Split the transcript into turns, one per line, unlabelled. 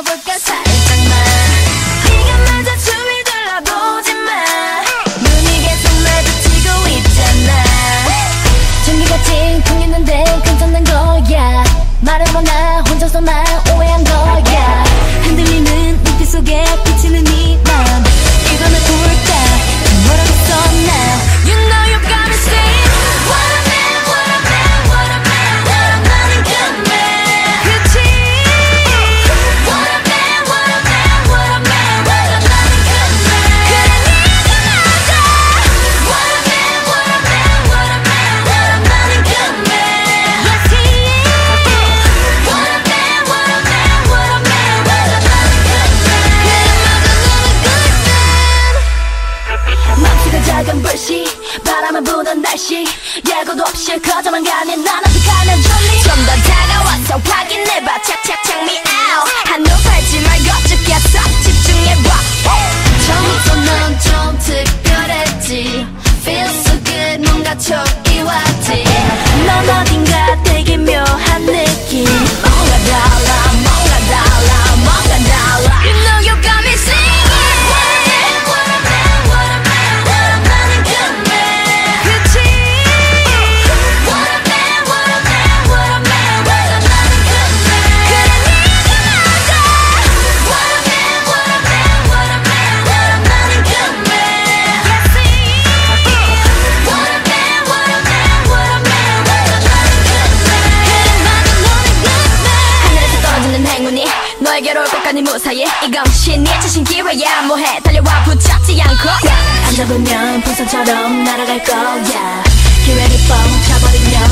만나볼까 살짝만. 네가 먼저 주위 둘러보지마. 눈이 계속 마주치고 있잖아. 전기가 찡통 있는데 괜찮은 거야. 말해보나 혼자서만 오해한 거야. 흔들리는 눈빛 속에 비치는 네 맘. 이거는 볼까 뭐라겠어 now. You know you got me saying what a man, what a man, what a man, what a man, good man. 그치? What a man, what a man, what a man, what a man, good man. 그래 네가 맞아. What a man, what a man, what a man, what a man, good man. Yes he is. What a man, what a man, what a man, what a man, good man. 그래 맞아 너는 good man. 맘속에 작은 불씨 바람을 부는 날씨 예고도 없이 커져만 가니 난 어떡하면 좋니. 좀 더 다가와서 확인해봐. 착착 check me out. 한눈 팔지 말고 쭉 껴서 집중해봐. 처음부터 넌 좀 특별했지. Feel so good 뭔가 촉이 왔지. 넌 어딘가 되게 묘한 느낌. 뭔가 달라 뭔가 달라 뭔가 달라. You know you got me singing. What a man, what a man, what a man, good man. 그치? What a man, what a man, what a man, what a man, good man. 그래 네가 맞아. What a man, what a man, what a man, what a man, good man. Yes he is. What a man, what a man, what a man, what a man, good man. 그래 맞아 너는 good man. 하늘에서 떨어지는 행운이 너에게로 올 것까지 무사히. 이건 신의 자신 기회야. 뭐해 달려와 붙잡지 않고. 안 잡으면 풍선처럼 날아갈 거야. 기회를 뻥 차버리면